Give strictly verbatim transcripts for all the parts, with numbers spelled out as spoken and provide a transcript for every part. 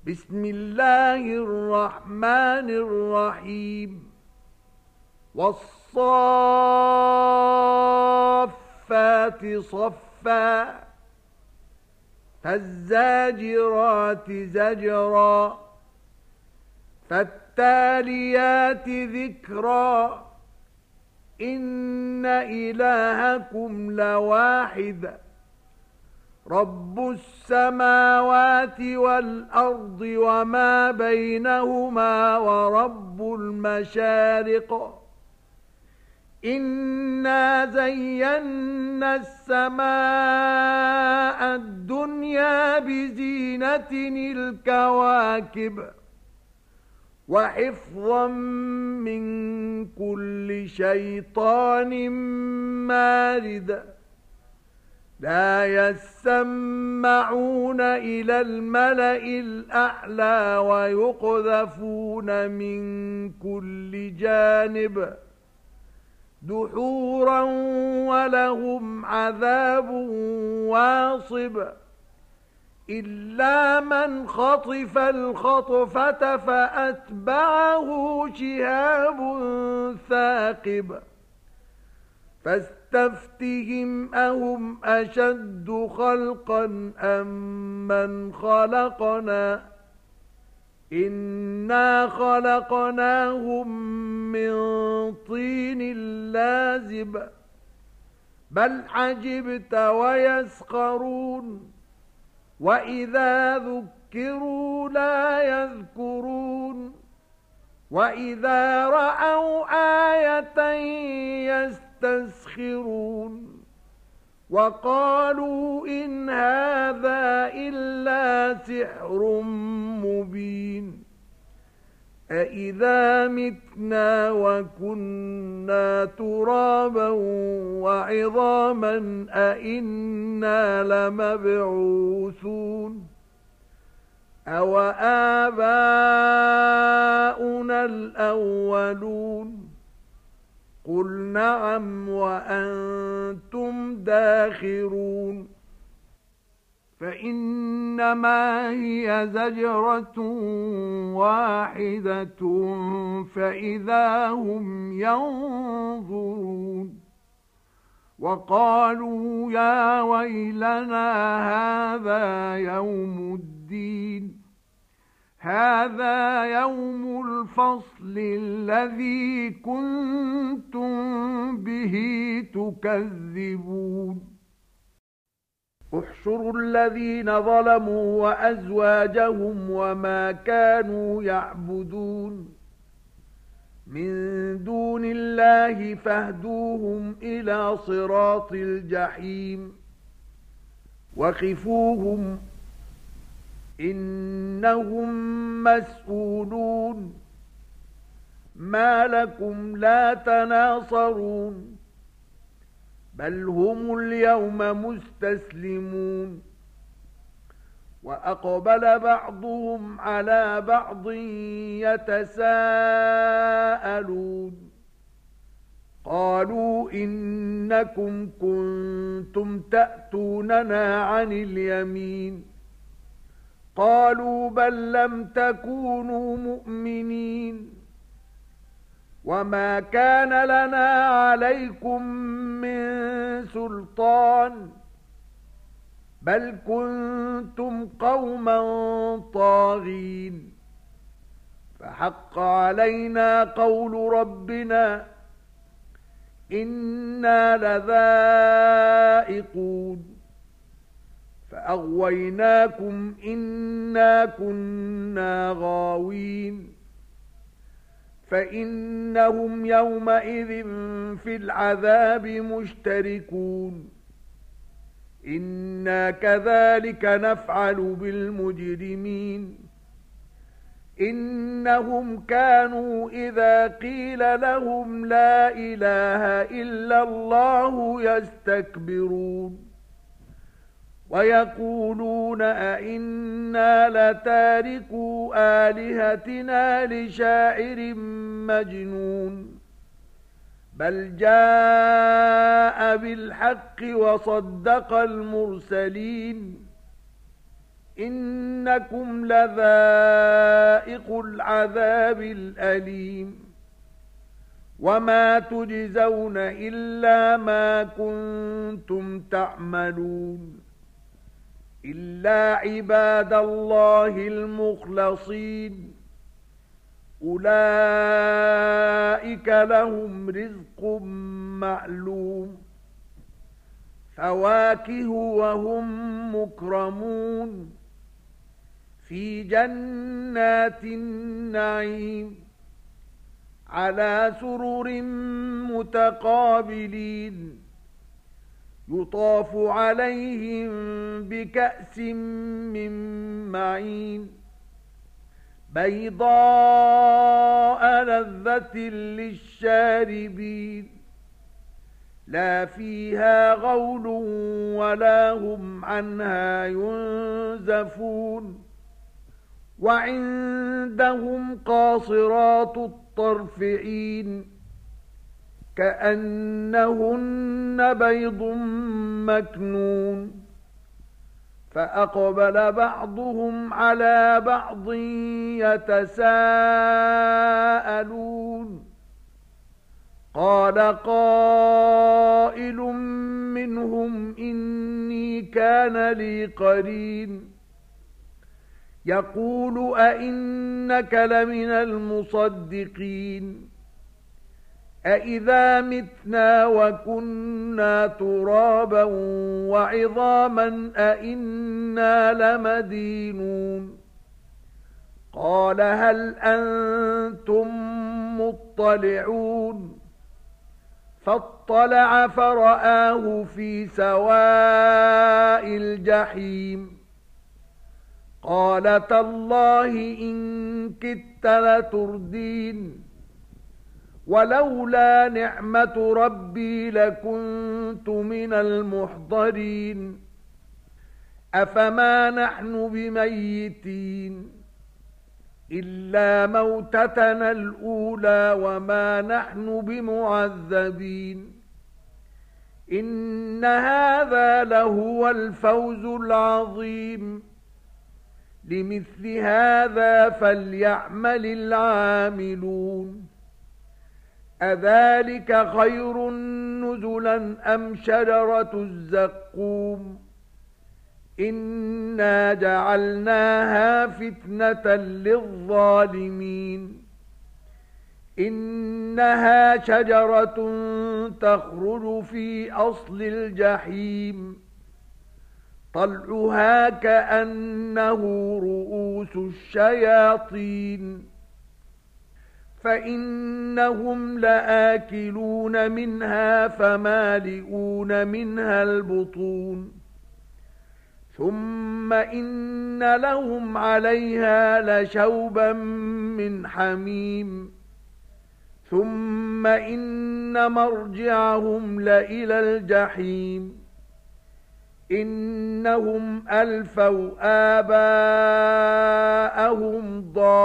بسم الله الرحمن الرحيم والصافات صفا فالزاجرات زجرا فالتاليات ذكرا إن إلهكم لواحد رب السماوات والأرض وما بينهما ورب المشارق إنا زينا السماء الدنيا بزينة الكواكب وحفظا من كل شيطان مارد لا يسمعون إلى الملأ الأعلى ويقذفون من كل جانب دحورا ولهم عذاب واصب إلا من خطف الخطفة فأتبعه شهاب ثاقب فاستفتهم أهم أشد خلقا أم من خلقنا إنا خلقناهم من طين لازب بل عجبت ويسخرون وإذا ذكروا لا يذكرون وإذا رأوا آية يستسخرون وقالوا إن هذا إلا سحر مبين أإذا متنا وكنا ترابا وعظاما أإنا لمبعوثون أو آباؤنا الأولون قل نعم وأنتم داخرون فإنما هي زجرة واحدة فإذا هم ينظرون وقالوا يا ويلنا هذا يوم الدين هذا يوم الفصل الذي كنتم به تكذبون احشروا الذين ظلموا وأزواجهم وما كانوا يعبدون من دون الله فاهدوهم إلى صراط الجحيم وقفوهم إنهم مسؤولون ما لكم لا تناصرون بل هم اليوم مستسلمون وأقبل بعضهم على بعض يتساءلون قالوا إنكم كنتم تأتوننا عن اليمين قالوا بل لم تكونوا مؤمنين وما كان لنا عليكم من سلطان بل كنتم قوما طاغين فحق علينا قول ربنا إنا لذائقون فأغويناكم إنا كنا غاوين فإنهم يومئذ في العذاب مشتركون إنا كذلك نفعل بالمجرمين إنهم كانوا إذا قيل لهم لا إله إلا الله يستكبرون ويقولون أئنا لتاركو آلهتنا لشاعر مجنون بل جاء بالحق وصدق المرسلين إنكم لذائق العذاب الأليم وما تجزون إلا ما كنتم تعملون إلا عباد الله المخلصين أولئك لهم رزق معلوم فواكه وهم مكرمون في جنات النعيم على سرر متقابلين يطاف عليهم بكأس من معين بيضاء لذة للشاربين لا فيها غول ولا هم عنها ينزفون وعندهم قاصرات الطرف عين كأنهن بيض مكنون فأقبل بعضهم على بعض يتساءلون قال قائل منهم إني كان لي قرين يقول أئنك لمن المصدقين أئذا متنا وكنا ترابا وعظاما أئنا لمدينون قال هل أنتم مطلعون فاطلع فرآه في سواء الجحيم قال تالله إن كدت لتردين ولولا نعمة ربي لكنت من المحضرين أفما نحن بميتين إلا موتتنا الأولى وما نحن بمعذبين إن هذا لهو الفوز العظيم لمثل هذا فليعمل العاملون أذلك خير نزلا أم شجرة الزقوم إنا جعلناها فتنة للظالمين إنها شجرة تخرج في أصل الجحيم طلعها كأنه رؤوس الشياطين فإنهم لآكلون منها فمالئون منها البطون ثم إن لهم عليها لشوبا من حميم ثم إن مرجعهم لإلى الجحيم إنهم ألفوا آباءهم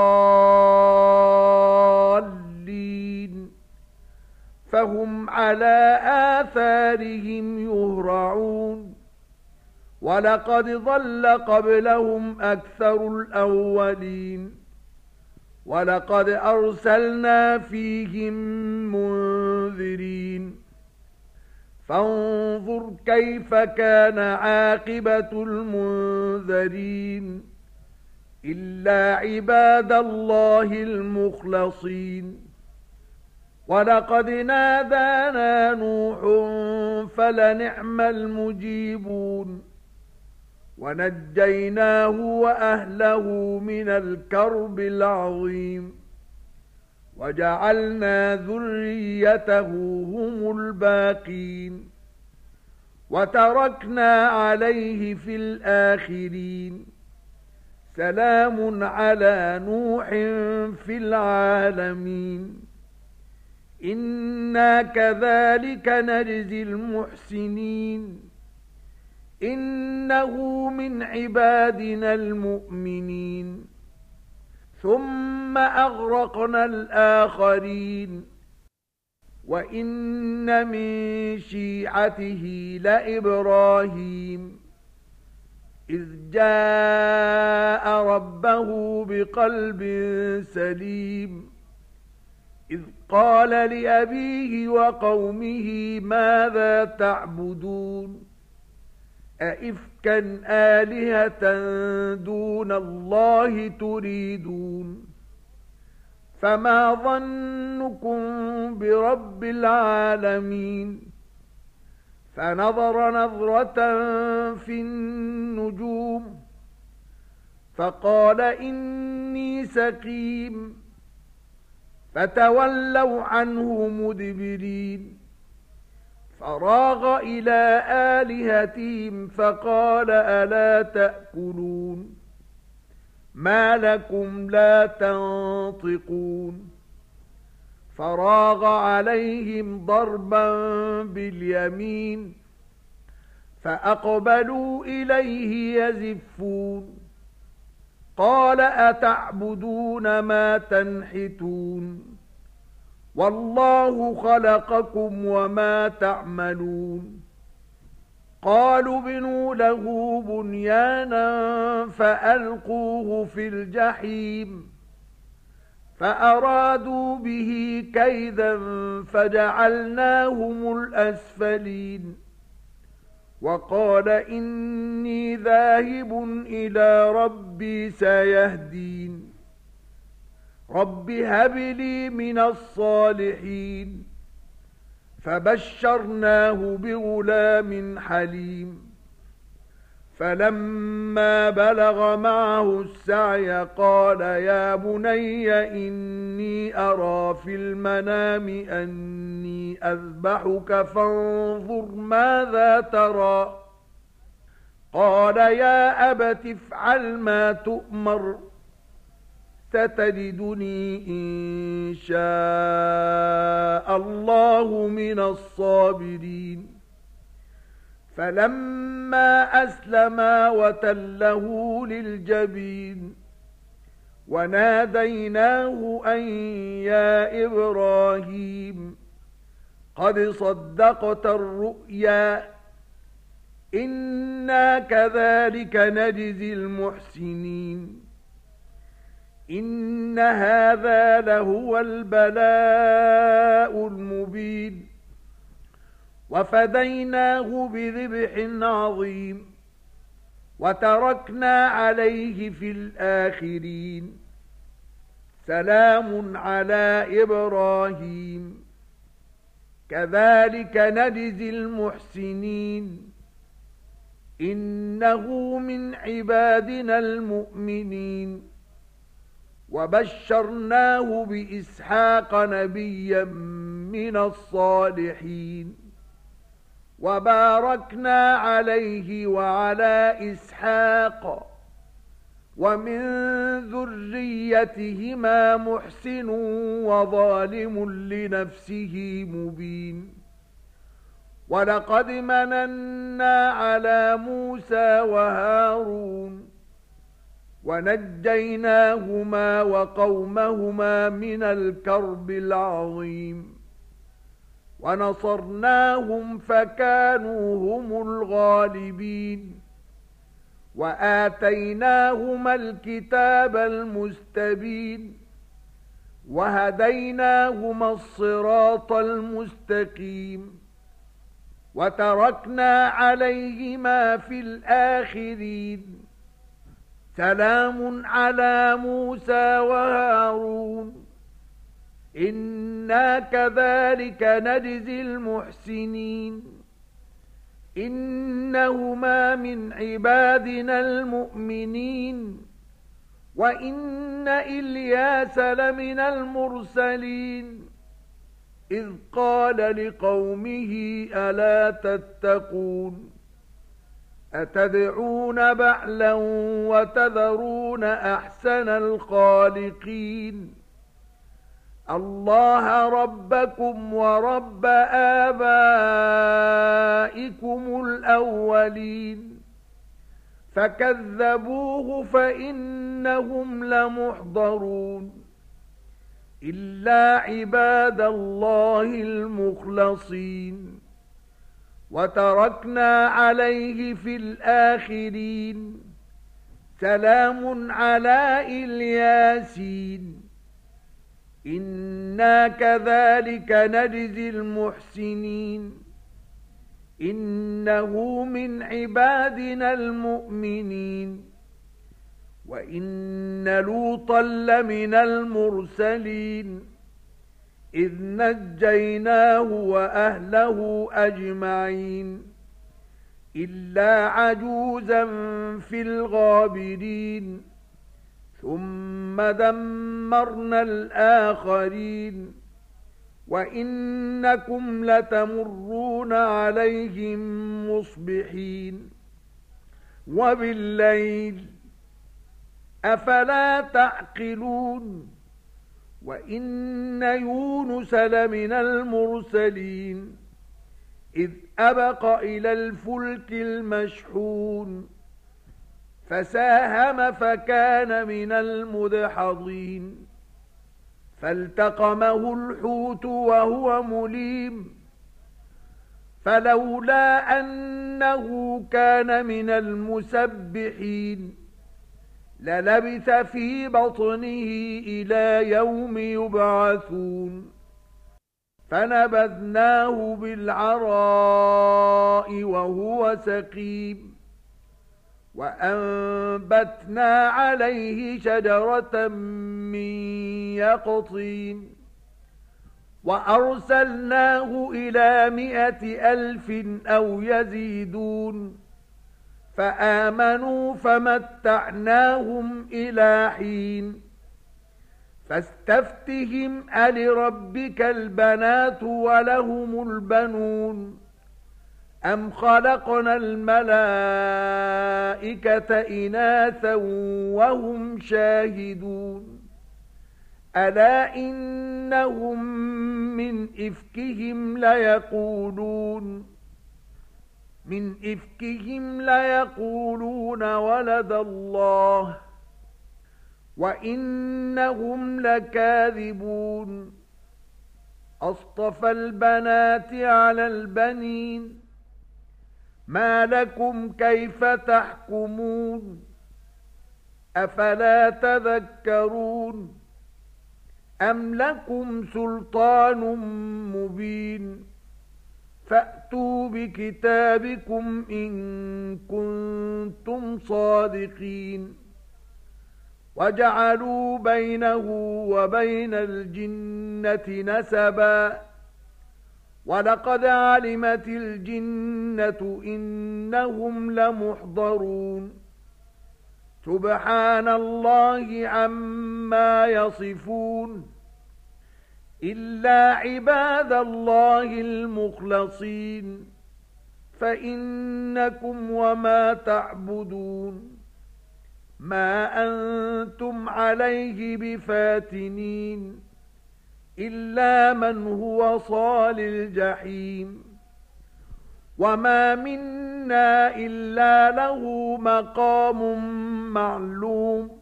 ضالين فهم على آثارهم يهرعون ولقد ضل قبلهم أكثر الأولين ولقد أرسلنا فيهم منذرين فانظر كيف كان عاقبة المنذرين إلا عباد الله المخلصين ولقد نادانا نوح فلنعم المجيبون ونجيناه وأهله من الكرب العظيم وجعلنا ذريته هم الباقين وتركنا عليه في الآخرين سلام على نوح في العالمين إنا كذلك نجزي المحسنين إنه من عبادنا المؤمنين ثم أغرقنا الآخرين وإن من شيعته لإبراهيم إذ جاء ربه بقلب سليم إذ قال لأبيه وقومه ماذا تعبدون أئفكا آلهة دون الله تريدون فما ظنكم برب العالمين فنظر نظرة في النجوم فقال إني سقيم فتولوا عنه مدبرين فراغ إلى آلهتهم فقال ألا تأكلون ما لكم لا تنطقون فراغ عليهم ضربا باليمين فأقبلوا إليه يزفون قال أتعبدون ما تنحتون والله خلقكم وما تعملون قالوا بنوا له بنيانا فألقوه في الجحيم فأرادوا به كيدا فجعلناهم الأسفلين وقال إني ذاهب إلى ربي سيهدين رب هب لي من الصالحين فبشرناه بغلام حليم فلما بلغ معه السعي قال يا بني إني أرى في المنام أني أذبحك فانظر ماذا ترى قال يا أبت افعل ما تؤمر ستجدني إن شاء الله من الصابرين فلما أسلما وتله للجبين وناديناه أن يا إبراهيم قد صدقت الرؤيا إنا كذلك نجزي المحسنين إن هذا لهو البلاء المبين وفديناه بذبح عظيم وتركنا عليه في الآخرين سلام على إبراهيم كذلك نجزي المحسنين إنه من عبادنا المؤمنين وبشرناه بإسحاق نبيا من الصالحين وباركنا عليه وعلى إسحاق ومن ذريتهما محسن وظالم لنفسه مبين ولقد مننا على موسى وهارون ونجيناهما وقومهما من الكرب العظيم ونصرناهم فكانوا هم الغالبين وآتيناهما الكتاب المستبين وهديناهما الصراط المستقيم وتركنا عليهما في الآخرين سلام على موسى وهارون إنا كذلك نجزي المحسنين إنهما من عبادنا المؤمنين وإن إلياس لمن المرسلين إذ قال لقومه ألا تتقون أتدعون بعلا وتذرون أحسن الخالقين الله ربكم ورب آبائكم الأولين فكذبوه فإنهم لمحضرون إلا عباد الله المخلصين وتركنا عليه في الآخرين سلام على الياسين إنا كذلك نجزي المحسنين إنه من عبادنا المؤمنين وإن لوطا لمن المرسلين إذ نجيناه وأهله أجمعين إلا عجوزا في الغابرين ثم دمرنا الآخرين وإنكم لتمرون عليهم مصبحين وبالليل أفلا تعقلون وإن يونس لمن المرسلين إذ أبق إلى الفلك المشحون فساهم فكان من المدحضين فالتقمه الحوت وهو مليم فلولا أنه كان من المسبحين للبث في بطنه إلى يوم يبعثون فنبذناه بالعراء وهو سقيم وأنبتنا عليه شجرة من يقطين وأرسلناه إلى مائة ألف أو يزيدون فآمنوا فمتعناهم إلى حين فاستفتهم ألربك البنات ولهم البنون أم خلقنا الملائكة إناثا وهم شاهدون ألا إنهم من إفكهم ليقولون من إفكهم ليقولون ولد الله وإنهم لكاذبون أصطفى البنات على البنين ما لكم كيف تحكمون أفلا تذكرون أم لكم سلطان مبين فأتوا بكتابكم إن كنتم صادقين وجعلوا بينه وبين الجنة نسبا ولقد علمت الجنة إنهم لمحضرون سبحان الله عما يصفون إلا عباد الله المخلصين فإنكم وما تعبدون ما أنتم عليه بفاتنين إلا من هو صال الجحيم وما منا إلا له مقام معلوم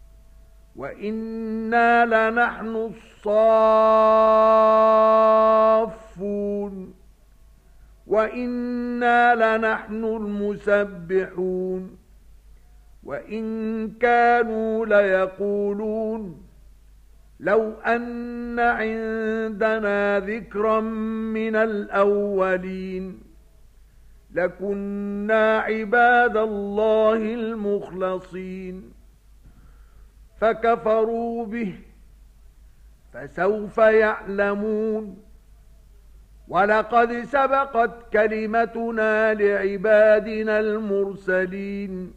وإنا لنحن الصافون وإنا لنحن المسبحون وإن كانوا ليقولون لو أن عندنا ذكرا من الأولين لكنا عباد الله المخلصين فكفروا به فسوف يعلمون ولقد سبقت كلمتنا لعبادنا المرسلين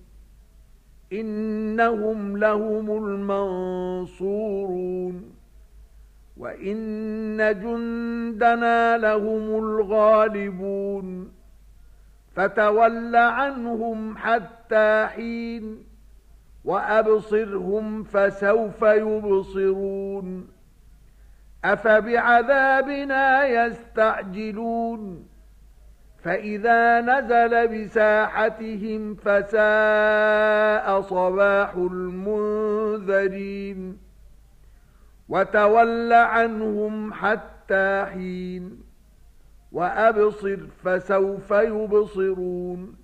إنهم لهم المنصورون وإن جندنا لهم الغالبون فتول عنهم حتى حين وأبصرهم فسوف يبصرون أفبعذابنا يستعجلون فإذا نزل بساحتهم فساء صباح المنذرين وتول عنهم حتى حين وأبصر فسوف يبصرون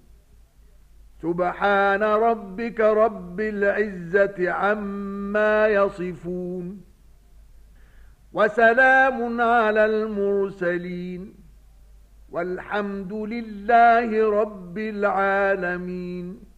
سبحان ربك رب العزة عما يصفون وسلام على المرسلين والحمد لله رب العالمين